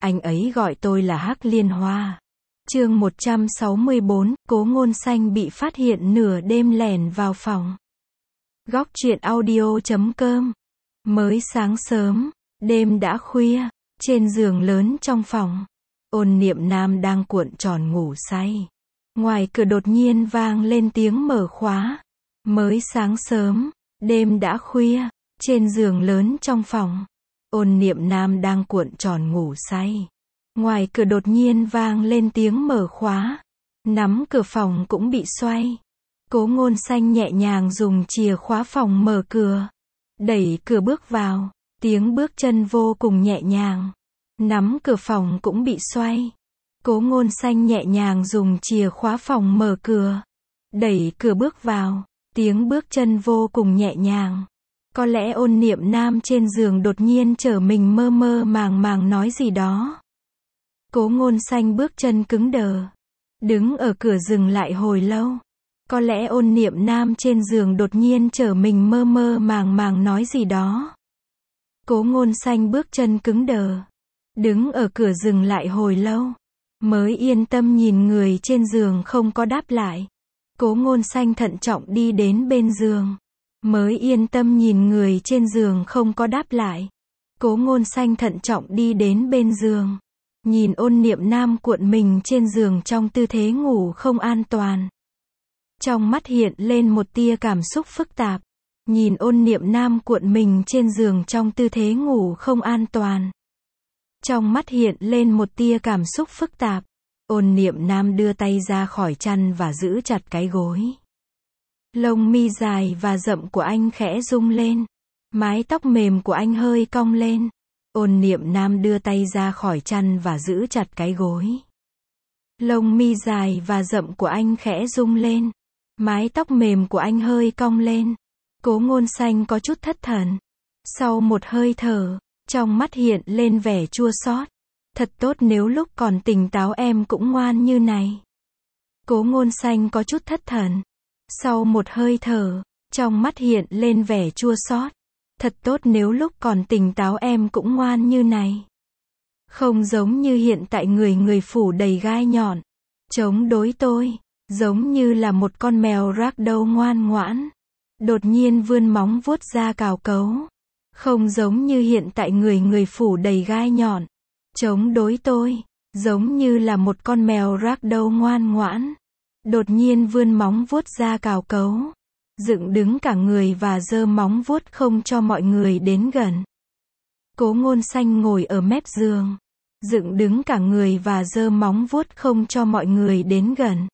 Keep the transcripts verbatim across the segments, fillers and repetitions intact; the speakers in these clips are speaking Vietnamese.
Anh ấy gọi tôi là Hắc Liên Hoa. Chương một trăm sáu mươi bốn, Cố Ngôn Xanh bị phát hiện nửa đêm lẻn vào phòng. Góc truyện audio chấm com. Mới sáng sớm, đêm đã khuya, trên giường lớn trong phòng, Ôn Niệm Nam đang cuộn tròn ngủ say. Ngoài cửa đột nhiên vang lên tiếng mở khóa. Mới sáng sớm, đêm đã khuya, trên giường lớn trong phòng, Ôn Niệm Nam đang cuộn tròn ngủ say. Ngoài cửa đột nhiên vang lên tiếng mở khóa. Nắm cửa phòng cũng bị xoay. Cố Ngôn Xanh nhẹ nhàng dùng chìa khóa phòng mở cửa. Đẩy cửa bước vào. Tiếng bước chân vô cùng nhẹ nhàng. Nắm cửa phòng cũng bị xoay. Cố Ngôn Xanh nhẹ nhàng dùng chìa khóa phòng mở cửa. Đẩy cửa bước vào. Tiếng bước chân vô cùng nhẹ nhàng. Có lẽ Ôn Niệm Nam trên giường đột nhiên trở mình mơ mơ màng màng nói gì đó. Cố Ngôn Xanh bước chân cứng đờ. Đứng ở cửa dừng lại hồi lâu. Có lẽ Ôn Niệm Nam trên giường đột nhiên trở mình mơ mơ màng màng nói gì đó. Cố Ngôn Xanh bước chân cứng đờ. Đứng ở cửa dừng lại hồi lâu. Mới yên tâm nhìn người trên giường không có đáp lại. Cố Ngôn Xanh thận trọng đi đến bên giường. Mới yên tâm nhìn người trên giường không có đáp lại. Cố Ngôn Xanh thận trọng đi đến bên giường. Nhìn Ôn Niệm Nam cuộn mình trên giường trong tư thế ngủ không an toàn. Trong mắt hiện lên một tia cảm xúc phức tạp. Nhìn Ôn Niệm Nam cuộn mình trên giường trong tư thế ngủ không an toàn. Trong mắt hiện lên một tia cảm xúc phức tạp. Ôn Niệm Nam đưa tay ra khỏi chăn và giữ chặt cái gối. Lông mi dài và rậm của anh khẽ rung lên. Mái tóc mềm của anh hơi cong lên. Ôn Niệm Nam đưa tay ra khỏi chăn và giữ chặt cái gối. Lông mi dài và rậm của anh khẽ rung lên. Mái tóc mềm của anh hơi cong lên. Cố Ngôn Xanh có chút thất thần. Sau một hơi thở, trong mắt hiện lên vẻ chua xót. Thật tốt nếu lúc còn tỉnh táo em cũng ngoan như này. Cố Ngôn Xanh có chút thất thần. Sau một hơi thở, trong mắt hiện lên vẻ chua xót. Thật tốt nếu lúc còn tỉnh táo em cũng ngoan như này. Không giống như hiện tại người người phủ đầy gai nhọn. Chống đối tôi. Giống như là một con mèo ragdoll ngoan ngoãn. Đột nhiên vươn móng vuốt ra cào cấu. Không giống như hiện tại người người phủ đầy gai nhọn. Chống đối tôi. Giống như là một con mèo ragdoll ngoan ngoãn. Đột nhiên vươn móng vuốt ra cào cấu. Dựng đứng cả người và giơ móng vuốt không cho mọi người đến gần. Cố Ngôn Xanh ngồi ở mép giường. Dựng đứng cả người và giơ móng vuốt không cho mọi người đến gần.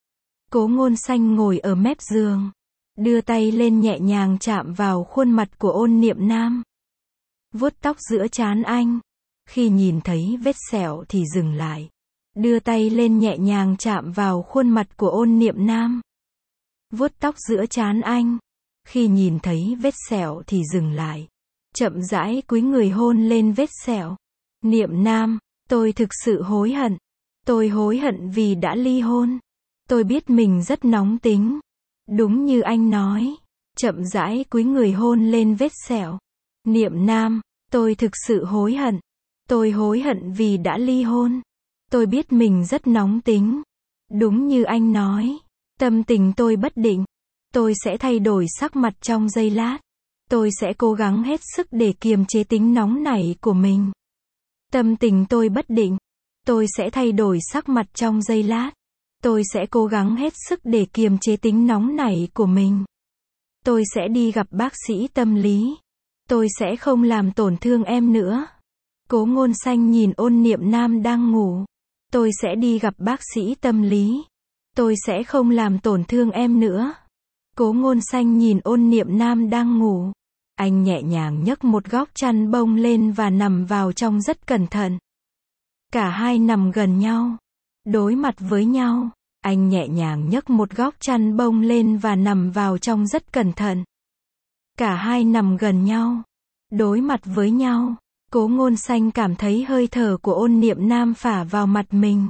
Cố Ngôn Xanh ngồi ở mép giường. Đưa tay lên nhẹ nhàng chạm vào khuôn mặt của Ôn Niệm Nam. Vuốt tóc giữa trán anh. Khi nhìn thấy vết sẹo thì dừng lại. Đưa tay lên nhẹ nhàng chạm vào khuôn mặt của Ôn Niệm Nam. Vuốt tóc giữa trán anh. Khi nhìn thấy vết sẹo thì dừng lại. Chậm rãi cúi người hôn lên vết sẹo. Niệm Nam, tôi thực sự hối hận. Tôi hối hận vì đã ly hôn. Tôi biết mình rất nóng tính. Đúng như anh nói. Chậm rãi cúi người hôn lên vết sẹo. Niệm Nam, tôi thực sự hối hận. Tôi hối hận vì đã ly hôn. Tôi biết mình rất nóng tính. Đúng như anh nói. Tâm tình tôi bất định. Tôi sẽ thay đổi sắc mặt trong giây lát. Tôi sẽ cố gắng hết sức để kiềm chế tính nóng nảy của mình. Tâm tình tôi bất định. Tôi sẽ thay đổi sắc mặt trong giây lát. Tôi sẽ cố gắng hết sức để kiềm chế tính nóng nảy của mình. Tôi sẽ đi gặp bác sĩ tâm lý. Tôi sẽ không làm tổn thương em nữa. Cố Ngôn Xanh nhìn Ôn Niệm Nam đang ngủ. Tôi sẽ đi gặp bác sĩ tâm lý. Tôi sẽ không làm tổn thương em nữa. Cố Ngôn Xanh nhìn Ôn Niệm Nam đang ngủ. Anh nhẹ nhàng nhấc một góc chăn bông lên và nằm vào trong rất cẩn thận. Cả hai nằm gần nhau. Đối mặt với nhau. Anh nhẹ nhàng nhấc một góc chăn bông lên và nằm vào trong rất cẩn thận. Cả hai nằm gần nhau. Đối mặt với nhau. Cố Ngôn Xanh cảm thấy hơi thở của Ôn Niệm Nam phả vào mặt mình.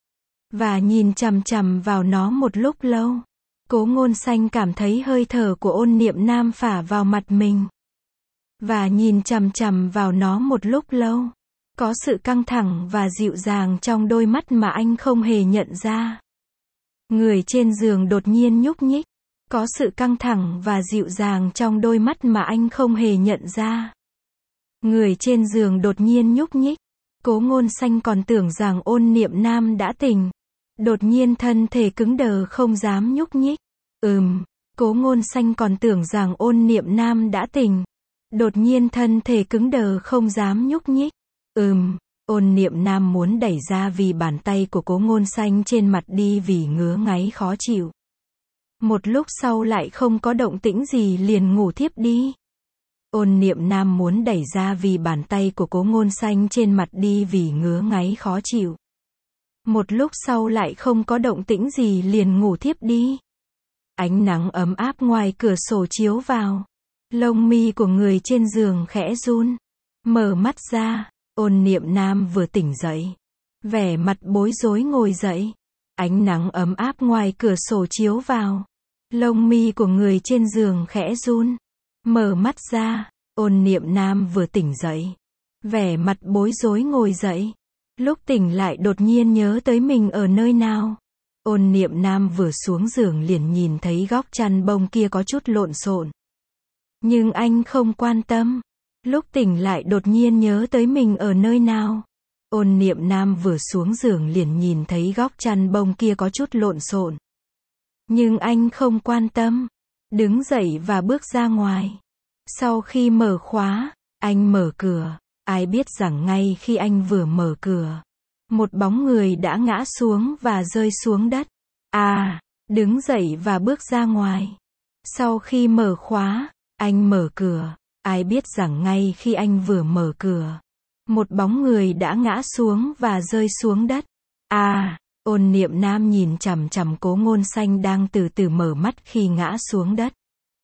Và nhìn chằm chằm vào nó một lúc lâu. Cố Ngôn Xanh cảm thấy hơi thở của Ôn Niệm Nam phả vào mặt mình. Và nhìn chằm chằm vào nó một lúc lâu. Có sự căng thẳng và dịu dàng trong đôi mắt mà anh không hề nhận ra. Người trên giường đột nhiên nhúc nhích. Có sự căng thẳng và dịu dàng trong đôi mắt mà anh không hề nhận ra. Người trên giường đột nhiên nhúc nhích. Cố Ngôn Xanh còn tưởng rằng Ôn Niệm Nam đã tỉnh. Đột nhiên thân thể cứng đờ không dám nhúc nhích. Ừm, Cố Ngôn Xanh còn tưởng rằng Ôn Niệm Nam đã tỉnh. Đột nhiên thân thể cứng đờ không dám nhúc nhích. Ừm, Ôn Niệm Nam muốn đẩy ra vì bàn tay của Cố Ngôn Xanh trên mặt đi vì ngứa ngáy khó chịu. Một lúc sau lại không có động tĩnh gì liền ngủ thiếp đi. Ôn Niệm Nam muốn đẩy ra vì bàn tay của Cố Ngôn Xanh trên mặt đi vì ngứa ngáy khó chịu. Một lúc sau lại không có động tĩnh gì liền ngủ thiếp đi. Ánh nắng ấm áp ngoài cửa sổ chiếu vào. Lông mi của người trên giường khẽ run. Mở mắt ra, Ôn Niệm Nam vừa tỉnh dậy. Vẻ mặt bối rối ngồi dậy. Ánh nắng ấm áp ngoài cửa sổ chiếu vào. Lông mi của người trên giường khẽ run. Mở mắt ra, Ôn Niệm Nam vừa tỉnh dậy. Vẻ mặt bối rối ngồi dậy. Lúc tỉnh lại đột nhiên nhớ tới mình ở nơi nào. Ôn Niệm Nam vừa xuống giường liền nhìn thấy góc chăn bông kia có chút lộn xộn. Nhưng anh không quan tâm. Lúc tỉnh lại đột nhiên nhớ tới mình ở nơi nào. Ôn Niệm Nam vừa xuống giường liền nhìn thấy góc chăn bông kia có chút lộn xộn. Nhưng anh không quan tâm. Đứng dậy và bước ra ngoài. Sau khi mở khóa, anh mở cửa. Ai biết rằng ngay khi anh vừa mở cửa, một bóng người đã ngã xuống và rơi xuống đất. À, đứng dậy và bước ra ngoài. Sau khi mở khóa, anh mở cửa. Ai biết rằng ngay khi anh vừa mở cửa, một bóng người đã ngã xuống và rơi xuống đất. À, Ôn Niệm Nam nhìn chằm chằm Cố Ngôn Xanh đang từ từ mở mắt khi ngã xuống đất.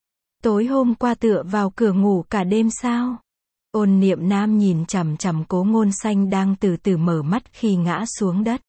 Tối hôm qua tựa vào cửa ngủ cả đêm sao? Ôn Niệm Nam nhìn chằm chằm Cố Ngôn Xanh đang từ từ mở mắt khi ngã xuống đất.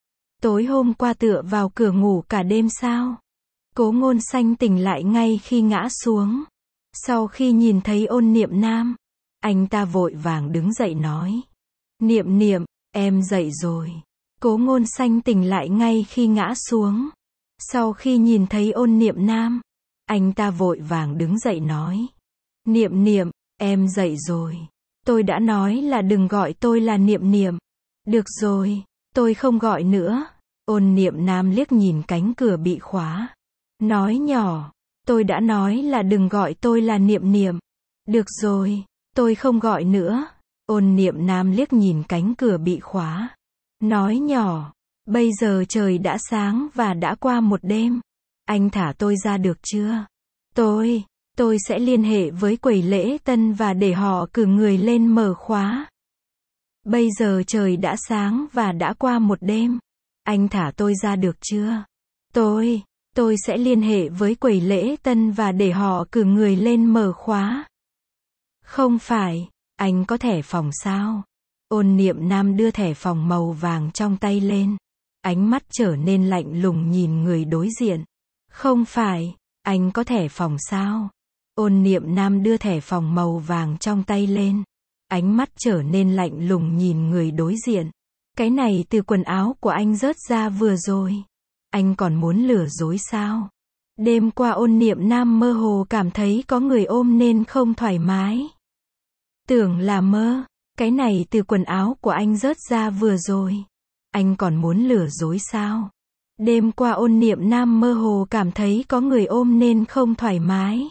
Tối hôm qua tựa vào cửa ngủ cả đêm sao? Cố Ngôn Xanh tỉnh lại ngay khi ngã xuống. Sau khi nhìn thấy Ôn Niệm Nam, anh ta vội vàng đứng dậy nói. Niệm Niệm, em dậy rồi. Cố Ngôn Xanh tỉnh lại ngay khi ngã xuống. Sau khi nhìn thấy Ôn Niệm Nam, anh ta vội vàng đứng dậy nói. Niệm Niệm, em dậy rồi. Tôi đã nói là đừng gọi tôi là Niệm Niệm. Được rồi, tôi không gọi nữa. Ôn Niệm Nam liếc nhìn cánh cửa bị khóa. Nói nhỏ, tôi đã nói là đừng gọi tôi là Niệm Niệm. Được rồi, tôi không gọi nữa. Ôn Niệm Nam liếc nhìn cánh cửa bị khóa. Nói nhỏ, bây giờ trời đã sáng và đã qua một đêm. Anh thả tôi ra được chưa? Tôi, tôi sẽ liên hệ với quầy lễ tân và để họ cử người lên mở khóa. Bây giờ trời đã sáng và đã qua một đêm. Anh thả tôi ra được chưa? Tôi, tôi sẽ liên hệ với quầy lễ tân và để họ cử người lên mở khóa. Không phải, anh có thẻ phòng sao? Ôn Niệm Nam đưa thẻ phòng màu vàng trong tay lên. Ánh mắt trở nên lạnh lùng nhìn người đối diện. Không phải, anh có thẻ phòng sao? Ôn Niệm Nam đưa thẻ phòng màu vàng trong tay lên. Ánh mắt trở nên lạnh lùng nhìn người đối diện. Cái này từ quần áo của anh rớt ra vừa rồi. Anh còn muốn lừa dối sao? Đêm qua Ôn Niệm Nam mơ hồ cảm thấy có người ôm nên không thoải mái. Tưởng là mơ. Cái này từ quần áo của anh rớt ra vừa rồi. Anh còn muốn lừa dối sao? Đêm qua Ôn Niệm Nam mơ hồ cảm thấy có người ôm nên không thoải mái.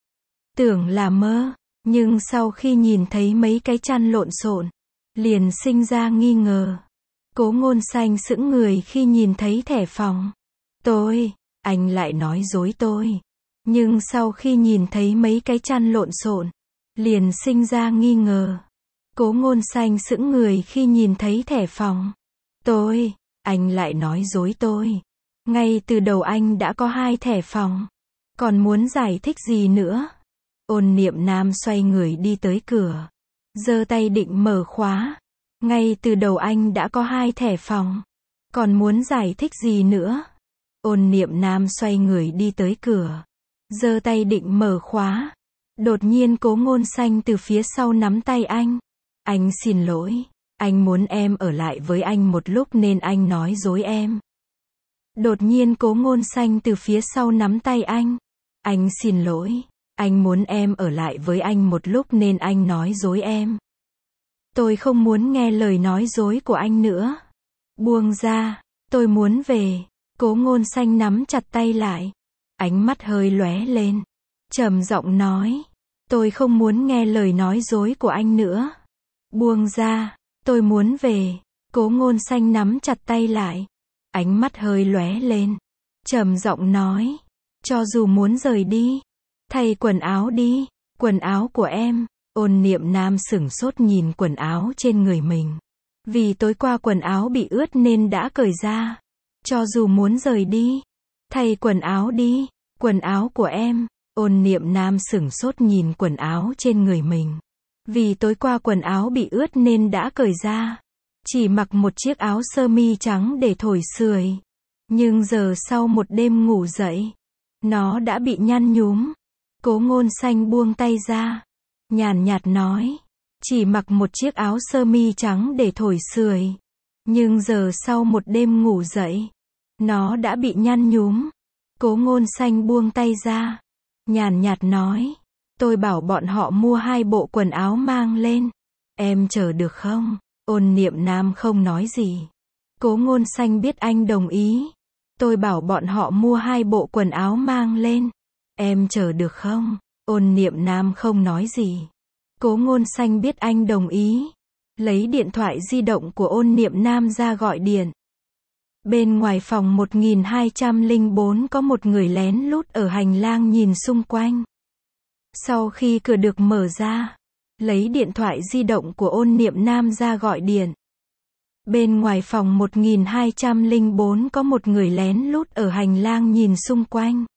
Tưởng là mơ, nhưng sau khi nhìn thấy mấy cái chăn lộn xộn, liền sinh ra nghi ngờ. Cố Ngôn Xanh sững người khi nhìn thấy thẻ phòng. Tôi, anh lại nói dối tôi. Nhưng sau khi nhìn thấy mấy cái chăn lộn xộn, liền sinh ra nghi ngờ. Cố Ngôn Xanh sững người khi nhìn thấy thẻ phòng. Tôi, anh lại nói dối tôi. Ngay từ đầu anh đã có hai thẻ phòng. Còn muốn giải thích gì nữa? Ôn Niệm Nam xoay người đi tới cửa. Giơ tay định mở khóa. Ngay từ đầu anh đã có hai thẻ phòng. Còn muốn giải thích gì nữa? Ôn Niệm Nam xoay người đi tới cửa. Giơ tay định mở khóa. Đột nhiên Cố Ngôn Xanh từ phía sau nắm tay anh. Anh xin lỗi. Anh muốn em ở lại với anh một lúc nên anh nói dối em. Đột nhiên Cố Ngôn Xanh từ phía sau nắm tay anh. Anh xin lỗi. Anh muốn em ở lại với anh một lúc nên anh nói dối em. Tôi không muốn nghe lời nói dối của anh nữa. Buông ra. Tôi muốn về. Cố Ngôn Xanh nắm chặt tay lại. Ánh mắt hơi lóe lên. Trầm giọng nói. Tôi không muốn nghe lời nói dối của anh nữa. Buông ra. Tôi muốn về. Cố Ngôn Xanh nắm chặt tay lại. Ánh mắt hơi lóe lên. Trầm giọng nói. Cho dù muốn rời đi. Thay quần áo đi. Quần áo của em. Ôn Niệm Nam sửng sốt nhìn quần áo trên người mình. Vì tối qua quần áo bị ướt nên đã cởi ra. Cho dù muốn rời đi. Thay quần áo đi. Quần áo của em. Ôn Niệm Nam sửng sốt nhìn quần áo trên người mình. Vì tối qua quần áo bị ướt nên đã cởi ra. Chỉ mặc một chiếc áo sơ mi trắng để thổi sưởi. Nhưng giờ sau một đêm ngủ dậy, nó đã bị nhăn nhúm. Cố Ngôn Xanh buông tay ra. Nhàn nhạt nói. Chỉ mặc một chiếc áo sơ mi trắng để thổi sưởi. Nhưng giờ sau một đêm ngủ dậy, nó đã bị nhăn nhúm. Cố Ngôn Xanh buông tay ra. Nhàn nhạt nói. Tôi bảo bọn họ mua hai bộ quần áo mang lên. Em chờ được không? Ôn Niệm Nam không nói gì. Cố Ngôn Xanh biết anh đồng ý. Tôi bảo bọn họ mua hai bộ quần áo mang lên. Em chờ được không? Ôn Niệm Nam không nói gì. Cố Ngôn Xanh biết anh đồng ý. Lấy điện thoại di động của Ôn Niệm Nam ra gọi điện. Bên ngoài phòng một nghìn hai trăm lẻ bốn có một người lén lút ở hành lang nhìn xung quanh. Sau khi cửa được mở ra, lấy điện thoại di động của Ôn Niệm Nam ra gọi điện. Bên ngoài phòng một nghìn hai trăm lẻ bốn có một người lén lút ở hành lang nhìn xung quanh.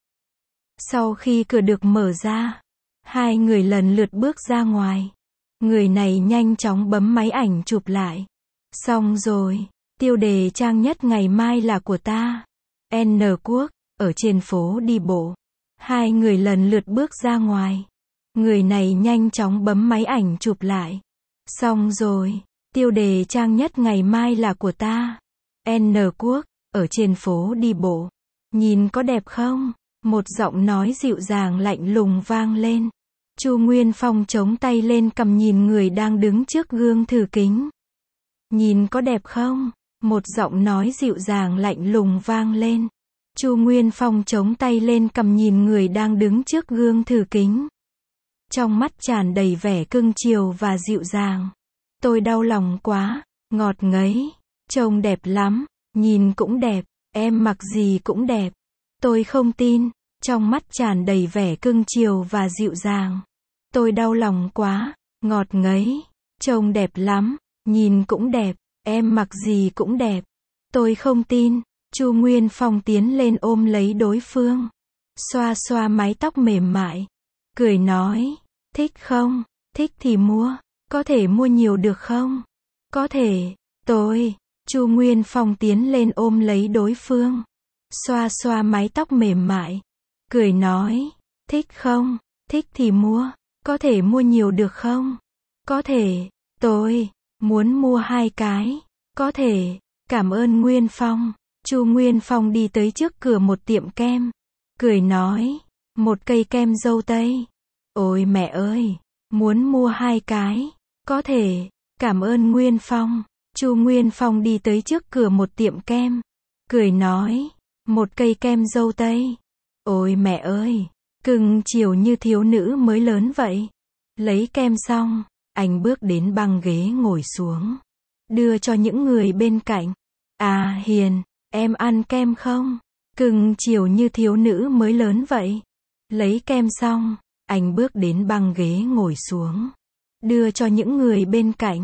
Sau khi cửa được mở ra, hai người lần lượt bước ra ngoài. Người này nhanh chóng bấm máy ảnh chụp lại. Xong rồi, tiêu đề trang nhất ngày mai là của ta. N Quốc, ở trên phố đi bộ. Hai người lần lượt bước ra ngoài. Người này nhanh chóng bấm máy ảnh chụp lại. Xong rồi, tiêu đề trang nhất ngày mai là của ta. N Quốc, ở trên phố đi bộ. Nhìn có đẹp không? Một giọng nói dịu dàng lạnh lùng vang lên. Chu Nguyên Phong chống tay lên cằm nhìn người đang đứng trước gương thử kính. Nhìn có đẹp không? Một giọng nói dịu dàng lạnh lùng vang lên. Chu Nguyên Phong chống tay lên cằm nhìn người đang đứng trước gương thử kính. Trong mắt tràn đầy vẻ cưng chiều và dịu dàng. Tôi đau lòng quá, ngọt ngấy, trông đẹp lắm, nhìn cũng đẹp, em mặc gì cũng đẹp. Tôi không tin, trong mắt tràn đầy vẻ cưng chiều và dịu dàng. Tôi đau lòng quá, ngọt ngấy, trông đẹp lắm, nhìn cũng đẹp, em mặc gì cũng đẹp. Tôi không tin. Chu Nguyên Phong tiến lên ôm lấy đối phương, xoa xoa mái tóc mềm mại, cười nói, thích không? Thích thì mua, có thể mua nhiều được không? Có thể, tôi. Chu Nguyên Phong tiến lên ôm lấy đối phương, xoa xoa mái tóc mềm mại, cười nói, thích không? Thích thì mua, có thể mua nhiều được không? Có thể, tôi muốn mua hai cái, có thể, cảm ơn Nguyên Phong. Chu Nguyên Phong đi tới trước cửa một tiệm kem, cười nói, một cây kem dâu tây. Ôi mẹ ơi, muốn mua hai cái, có thể, cảm ơn Nguyên Phong. Chu Nguyên Phong đi tới trước cửa một tiệm kem, cười nói, một cây kem dâu tây. Ôi mẹ ơi, cưng chiều như thiếu nữ mới lớn vậy. Lấy kem xong, anh bước đến băng ghế ngồi xuống, đưa cho những người bên cạnh. À Hiền, em ăn kem không? Cưng chiều như thiếu nữ mới lớn vậy. Lấy kem xong, anh bước đến băng ghế ngồi xuống, đưa cho những người bên cạnh.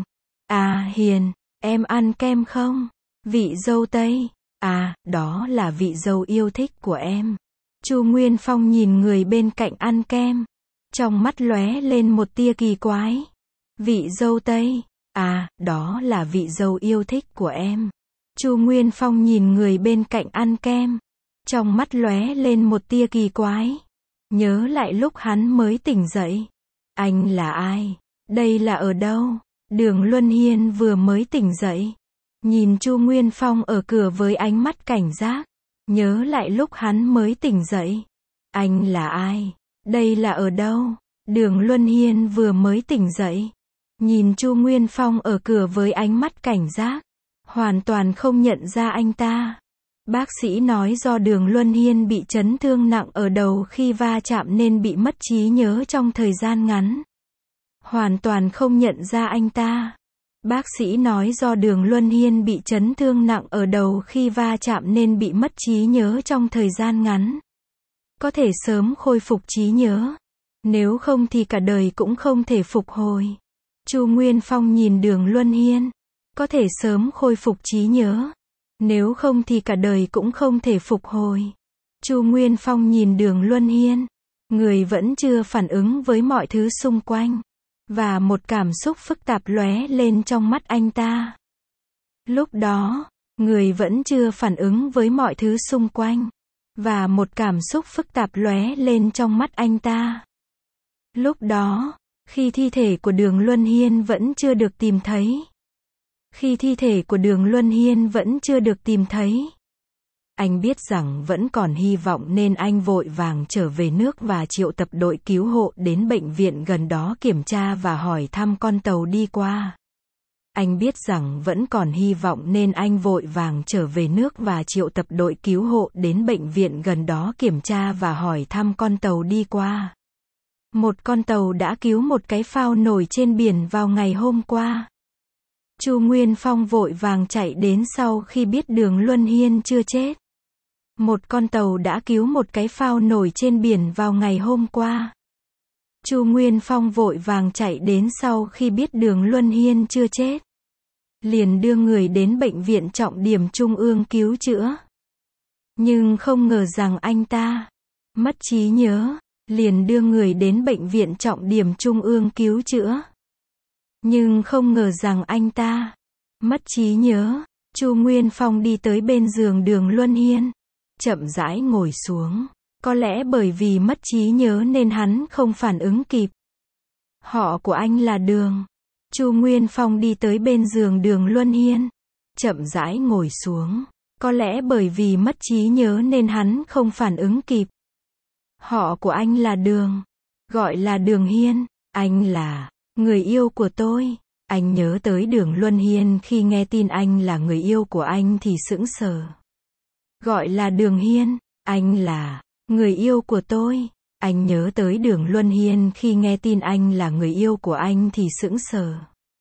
À Hiền, em ăn kem không? Vị dâu tây. À, đó là vị dâu yêu thích của em. Chu Nguyên Phong nhìn người bên cạnh ăn kem, trong mắt lóe lên một tia kỳ quái. Vị dâu tây. À, đó là vị dâu yêu thích của em. Chu Nguyên Phong nhìn người bên cạnh ăn kem, trong mắt lóe lên một tia kỳ quái. Nhớ lại lúc hắn mới tỉnh dậy. Anh là ai? Đây là ở đâu? Đường Luân Hiên vừa mới tỉnh dậy, nhìn Chu Nguyên Phong ở cửa với ánh mắt cảnh giác, nhớ lại lúc hắn mới tỉnh dậy. Anh là ai? Đây là ở đâu? Đường Luân Hiên vừa mới tỉnh dậy, nhìn Chu Nguyên Phong ở cửa với ánh mắt cảnh giác, hoàn toàn không nhận ra anh ta. Bác sĩ nói do Đường Luân Hiên bị chấn thương nặng ở đầu khi va chạm nên bị mất trí nhớ trong thời gian ngắn. Hoàn toàn không nhận ra anh ta. Bác sĩ nói do Đường Luân Hiên bị chấn thương nặng ở đầu khi va chạm nên bị mất trí nhớ trong thời gian ngắn. Có thể sớm khôi phục trí nhớ, nếu không thì cả đời cũng không thể phục hồi. Chu Nguyên Phong nhìn Đường Luân Hiên, có thể sớm khôi phục trí nhớ, nếu không thì cả đời cũng không thể phục hồi. Chu Nguyên Phong nhìn Đường Luân Hiên, người vẫn chưa phản ứng với mọi thứ xung quanh, và một cảm xúc phức tạp lóe lên trong mắt anh ta. Lúc đó, người vẫn chưa phản ứng với mọi thứ xung quanh, và một cảm xúc phức tạp lóe lên trong mắt anh ta. Lúc đó, khi thi thể của Đường Luân Hiên vẫn chưa được tìm thấy. Khi thi thể của Đường Luân Hiên vẫn chưa được tìm thấy. Anh biết rằng vẫn còn hy vọng nên anh vội vàng trở về nước và triệu tập đội cứu hộ đến bệnh viện gần đó kiểm tra và hỏi thăm con tàu đi qua. Anh biết rằng vẫn còn hy vọng nên anh vội vàng trở về nước và triệu tập đội cứu hộ đến bệnh viện gần đó kiểm tra và hỏi thăm con tàu đi qua. Một con tàu đã cứu một cái phao nổi trên biển vào ngày hôm qua. Chu Nguyên Phong vội vàng chạy đến sau khi biết Đường Luân Hiên chưa chết. Một con tàu đã cứu một cái phao nổi trên biển vào ngày hôm qua. Chu Nguyên Phong vội vàng chạy đến sau khi biết Đường Luân Hiên chưa chết. Liền đưa người đến bệnh viện trọng điểm trung ương cứu chữa. Nhưng không ngờ rằng anh ta mất trí nhớ, liền đưa người đến bệnh viện trọng điểm trung ương cứu chữa. Nhưng không ngờ rằng anh ta mất trí nhớ. Chu Nguyên Phong đi tới bên giường Đường Luân Hiên, chậm rãi ngồi xuống. Có lẽ bởi vì mất trí nhớ nên hắn không phản ứng kịp. Họ của anh là Đường. Chu Nguyên Phong đi tới bên giường Đường Luân Hiên, chậm rãi ngồi xuống. Có lẽ bởi vì mất trí nhớ nên hắn không phản ứng kịp. Họ của anh là Đường. Gọi là Đường Hiên. Anh là người yêu của tôi. Anh nhớ tới Đường Luân Hiên khi nghe tin anh là người yêu của anh thì sững sờ. Gọi là Đường Hiên. Anh là người yêu của tôi. Anh nhớ tới Đường Luân Hiên khi nghe tin anh là người yêu của anh thì sững sờ.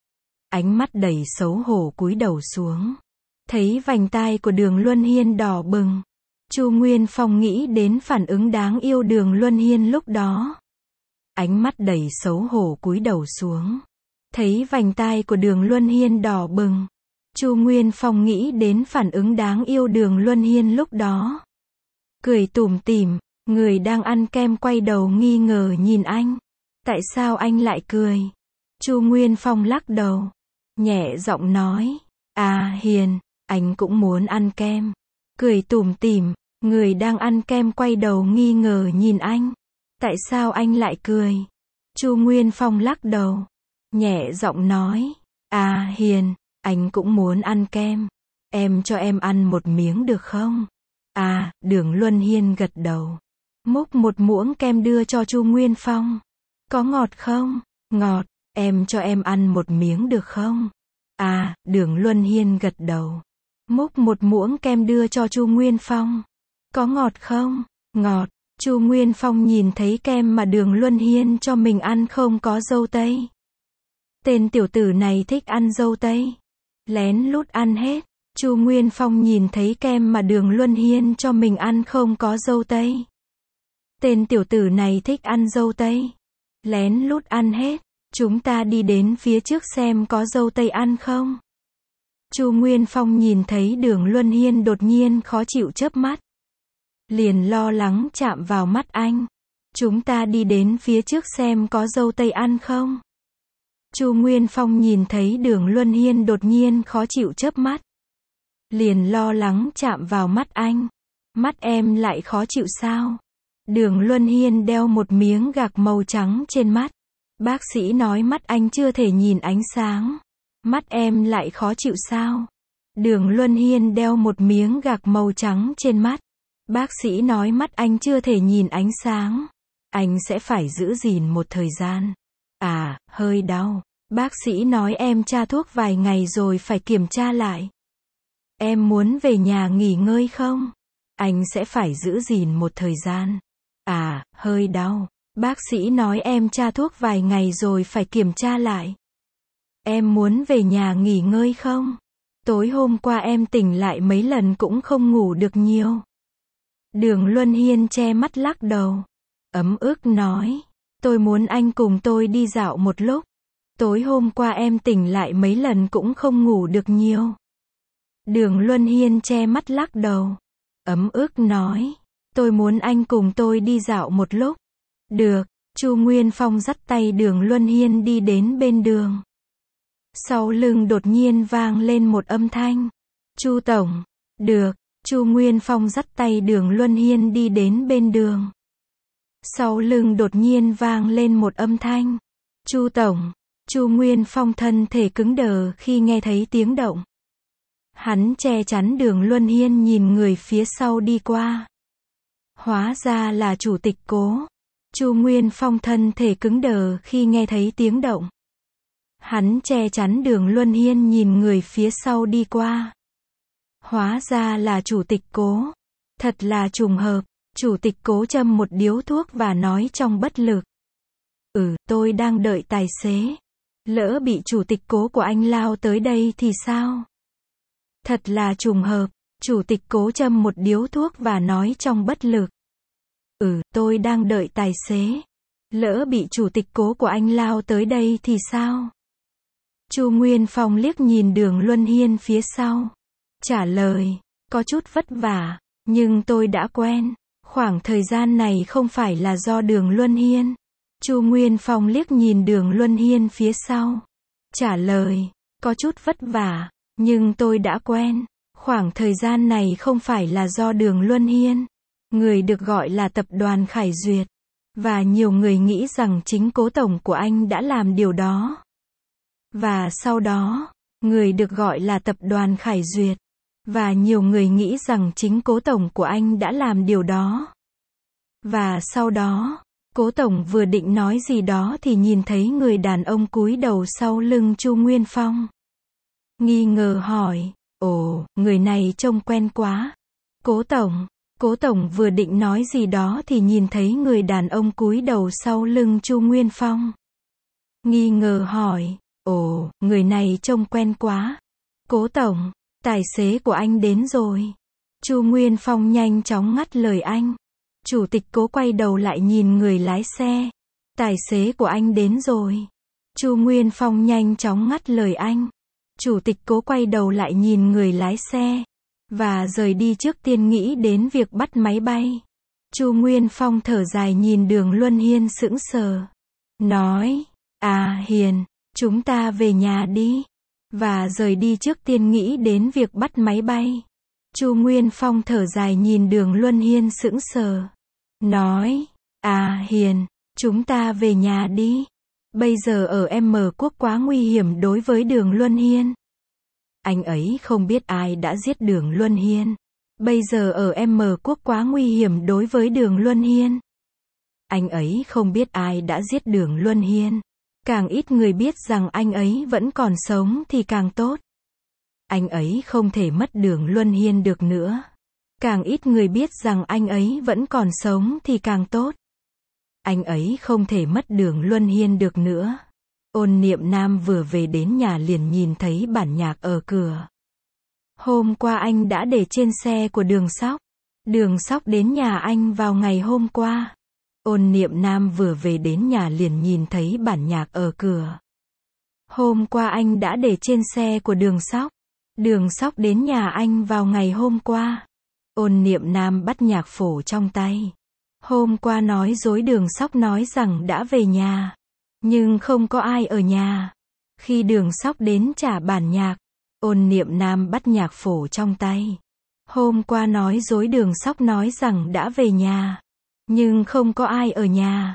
Ánh mắt đầy xấu hổ cúi đầu xuống. Thấy vành tai của Đường Luân Hiên đỏ bừng. Chu Nguyên Phong nghĩ đến phản ứng đáng yêu Đường Luân Hiên lúc đó. Ánh mắt đầy xấu hổ cúi đầu xuống. Thấy vành tai của Đường Luân Hiên đỏ bừng. Chu Nguyên Phong nghĩ đến phản ứng đáng yêu Đường Luân Hiên lúc đó. Cười tủm tỉm, người đang ăn kem quay đầu nghi ngờ nhìn anh. Tại sao anh lại cười? Chu Nguyên Phong lắc đầu, nhẹ giọng nói, à Hiền, anh cũng muốn ăn kem. Cười tủm tỉm, người đang ăn kem quay đầu nghi ngờ nhìn anh. Tại sao anh lại cười? Chu Nguyên Phong lắc đầu, nhẹ giọng nói, à Hiền, anh cũng muốn ăn kem. Em cho em ăn một miếng được không? À, Đường Luân Hiên gật đầu. Múc một muỗng kem đưa cho Chu Nguyên Phong. Có ngọt không? Ngọt, em cho em ăn một miếng được không? À, Đường Luân Hiên gật đầu. Múc một muỗng kem đưa cho Chu Nguyên Phong. Có ngọt không? Ngọt. Chu Nguyên Phong nhìn thấy kem mà Đường Luân Hiên cho mình ăn không có dâu tây. Tên tiểu tử này thích ăn dâu tây. Lén lút ăn hết. Chu Nguyên Phong nhìn thấy kem mà Đường Luân Hiên cho mình ăn không có dâu tây. Tên tiểu tử này thích ăn dâu tây. Lén lút ăn hết. Chúng ta đi đến phía trước xem có dâu tây ăn không. Chu Nguyên Phong nhìn thấy Đường Luân Hiên đột nhiên khó chịu chớp mắt. Liền lo lắng chạm vào mắt anh. Chúng ta đi đến phía trước xem có dâu tây ăn không. Chu Nguyên Phong nhìn thấy Đường Luân Hiên đột nhiên khó chịu chớp mắt. Liền lo lắng chạm vào mắt anh. Mắt em lại khó chịu sao? Đường Luân Hiên đeo một miếng gạc màu trắng trên mắt. Bác sĩ nói mắt anh chưa thể nhìn ánh sáng. Mắt em lại khó chịu sao? Đường Luân Hiên đeo một miếng gạc màu trắng trên mắt. Bác sĩ nói mắt anh chưa thể nhìn ánh sáng. Anh sẽ phải giữ gìn một thời gian. À, hơi đau. Bác sĩ nói em tra thuốc vài ngày rồi phải kiểm tra lại. Em muốn về nhà nghỉ ngơi không? Anh sẽ phải giữ gìn một thời gian. À, hơi đau. Bác sĩ nói em tra thuốc vài ngày rồi phải kiểm tra lại. Em muốn về nhà nghỉ ngơi không? Tối hôm qua em tỉnh lại mấy lần cũng không ngủ được nhiều. Đường Luân Hiên che mắt lắc đầu. Ấm ức nói. Tôi muốn anh cùng tôi đi dạo một lúc. Tối hôm qua em tỉnh lại mấy lần cũng không ngủ được nhiều. Đường Luân Hiên che mắt lắc đầu. Ấm ức nói. Tôi muốn anh cùng tôi đi dạo một lúc. Được, Chu Nguyên Phong dắt tay Đường Luân Hiên đi đến bên đường. Sau lưng đột nhiên vang lên một âm thanh. Chu Tổng. Được, Chu Nguyên Phong dắt tay Đường Luân Hiên đi đến bên đường. Sau lưng đột nhiên vang lên một âm thanh. Chu Tổng. Chu Nguyên Phong thân thể cứng đờ khi nghe thấy tiếng động. Hắn che chắn Đường Luân Hiên nhìn người phía sau đi qua. Hóa ra là Chủ tịch Cố. Chu Nguyên Phong thân thể cứng đờ khi nghe thấy tiếng động. Hắn che chắn Đường Luân Hiên nhìn người phía sau đi qua. Hóa ra là Chủ tịch Cố. Thật là trùng hợp. Chủ tịch Cố châm một điếu thuốc và nói trong bất lực. Ừ, tôi đang đợi tài xế. Lỡ bị Chủ tịch Cố của anh lao tới đây thì sao? Thật là trùng hợp. Chủ tịch Cố châm một điếu thuốc và nói trong bất lực. Ừ, tôi đang đợi tài xế. Lỡ bị Chủ tịch Cố của anh lao tới đây thì sao? Chu Nguyên Phong liếc nhìn Đường Luân Hiên phía sau. Trả lời, có chút vất vả, nhưng tôi đã quen. Khoảng thời gian này không phải là do Đường Luân Hiên. Chu Nguyên Phong liếc nhìn Đường Luân Hiên phía sau. Trả lời, có chút vất vả, nhưng tôi đã quen. Khoảng thời gian này không phải là do Đường Luân Hiên. Người được gọi là tập đoàn Khải Duyệt. Và nhiều người nghĩ rằng chính Cố Tổng của anh đã làm điều đó. Và sau đó, người được gọi là tập đoàn Khải Duyệt. Và nhiều người nghĩ rằng chính Cố Tổng của anh đã làm điều đó. Và sau đó, Cố Tổng vừa định nói gì đó thì nhìn thấy người đàn ông cúi đầu sau lưng Chu Nguyên Phong. Nghi ngờ hỏi, ồ, người này trông quen quá. Cố Tổng. Cố Tổng vừa định nói gì đó thì nhìn thấy người đàn ông cúi đầu sau lưng Chu Nguyên Phong. Nghi ngờ hỏi, ồ, người này trông quen quá. Cố Tổng, tài xế của anh đến rồi. Chu Nguyên Phong nhanh chóng ngắt lời anh. Chủ tịch Cố quay đầu lại nhìn người lái xe. Tài xế của anh đến rồi. Chu Nguyên Phong nhanh chóng ngắt lời anh. Chủ tịch Cố quay đầu lại nhìn người lái xe. Và rời đi trước tiên nghĩ đến việc bắt máy bay. Chu Nguyên Phong thở dài nhìn Đường Luân Hiên sững sờ. Nói, à Hiền, chúng ta về nhà đi. Và rời đi trước tiên nghĩ đến việc bắt máy bay. Chu Nguyên Phong thở dài nhìn Đường Luân Hiên sững sờ. Nói, à Hiền, chúng ta về nhà đi. Bây giờ ở M Quốc quá nguy hiểm đối với Đường Luân Hiên. Anh ấy không biết ai đã giết Đường Luân Hiên. Bây giờ ở M Quốc quá nguy hiểm đối với Đường Luân Hiên. Anh ấy không biết ai đã giết Đường Luân Hiên. Càng ít người biết rằng anh ấy vẫn còn sống thì càng tốt. Anh ấy không thể mất Đường Luân Hiên được nữa. Càng ít người biết rằng anh ấy vẫn còn sống thì càng tốt. Anh ấy không thể mất Đường Luân Hiên được nữa. Ôn Niệm Nam vừa về đến nhà liền nhìn thấy bản nhạc ở cửa. Hôm qua anh đã để trên xe của Đường Sóc. Đường Sóc đến nhà anh vào ngày hôm qua. Ôn Niệm Nam vừa về đến nhà liền nhìn thấy bản nhạc ở cửa. Hôm qua anh đã để trên xe của Đường Sóc. Đường Sóc đến nhà anh vào ngày hôm qua. Ôn Niệm Nam bắt nhạc phổ trong tay. Hôm qua nói dối Đường Sóc nói rằng đã về nhà. Nhưng không có ai ở nhà. Khi Đường Sóc đến trả bản nhạc, Ôn Niệm Nam bắt nhạc phổ trong tay. Hôm qua nói dối Đường Sóc nói rằng đã về nhà. Nhưng không có ai ở nhà.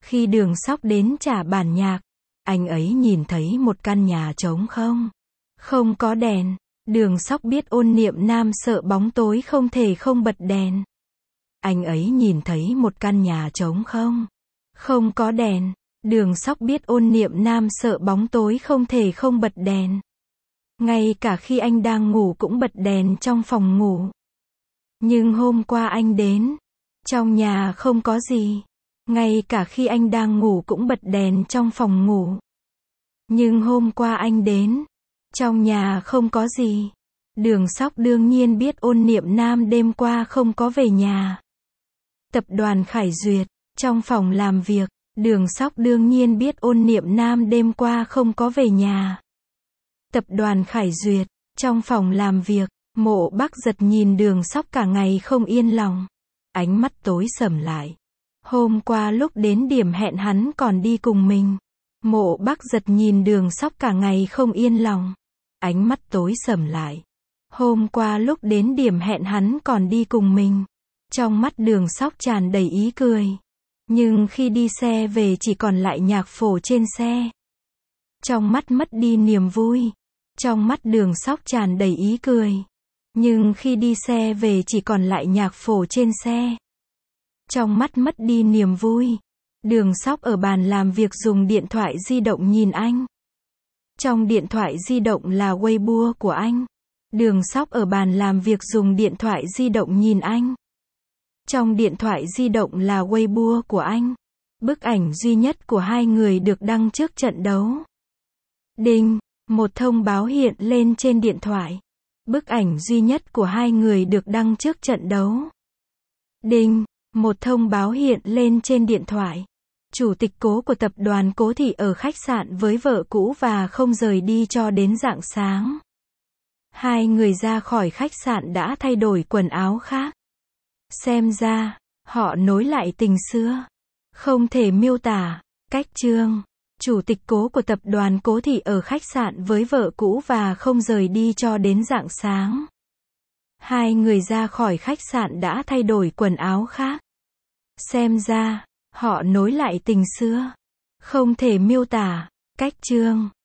Khi Đường Sóc đến trả bản nhạc, anh ấy nhìn thấy một căn nhà trống không. Không có đèn. Đường Sóc biết Ôn Niệm Nam sợ bóng tối không thể không bật đèn. Anh ấy nhìn thấy một căn nhà trống không. Không có đèn. Đường Sóc biết Ôn Niệm Nam sợ bóng tối không thể không bật đèn. Ngay cả khi anh đang ngủ cũng bật đèn trong phòng ngủ. Nhưng hôm qua anh đến, trong nhà không có gì. Ngay cả khi anh đang ngủ cũng bật đèn trong phòng ngủ. Nhưng hôm qua anh đến, trong nhà không có gì. Đường Sóc đương nhiên biết Ôn Niệm Nam đêm qua không có về nhà. Tập đoàn Khải Duyệt, trong phòng làm việc, Đường Sóc đương nhiên biết Ôn Niệm Nam đêm qua không có về nhà. Tập đoàn Khải Duyệt, trong phòng làm việc, Mộ Bắc Giật nhìn Đường Sóc cả ngày không yên lòng. Ánh mắt tối sầm lại. Hôm qua lúc đến điểm hẹn hắn còn đi cùng mình. Mộ Bắc Giật nhìn Đường Sóc cả ngày không yên lòng. Ánh mắt tối sầm lại. Hôm qua lúc đến điểm hẹn hắn còn đi cùng mình. Trong mắt Đường Sóc tràn đầy ý cười. Nhưng khi đi xe về chỉ còn lại nhạc phổ trên xe. Trong mắt mất đi niềm vui. Trong mắt Đường Sóc tràn đầy ý cười. Nhưng khi đi xe về chỉ còn lại nhạc phổ trên xe. Trong mắt mất đi niềm vui. Đường Sóc ở bàn làm việc dùng điện thoại di động nhìn anh. Trong điện thoại di động là Weibo của anh. Đường Sóc ở bàn làm việc dùng điện thoại di động nhìn anh. Trong điện thoại di động là Weibo của anh. Bức ảnh duy nhất của hai người được đăng trước trận đấu. Đinh, một thông báo hiện lên trên điện thoại. Bức ảnh duy nhất của hai người được đăng trước trận đấu. Đinh, một thông báo hiện lên trên điện thoại. Chủ tịch Cố của tập đoàn Cố Thị ở khách sạn với vợ cũ và không rời đi cho đến rạng sáng. Hai người ra khỏi khách sạn đã thay đổi quần áo khác. Xem ra, họ nối lại tình xưa. Không thể miêu tả. Cách chương. Chủ tịch Cố của tập đoàn Cố Thị ở khách sạn với vợ cũ và không rời đi cho đến rạng sáng. Hai người ra khỏi khách sạn đã thay đổi quần áo khác. Xem ra, họ nối lại tình xưa. Không thể miêu tả. Cách chương.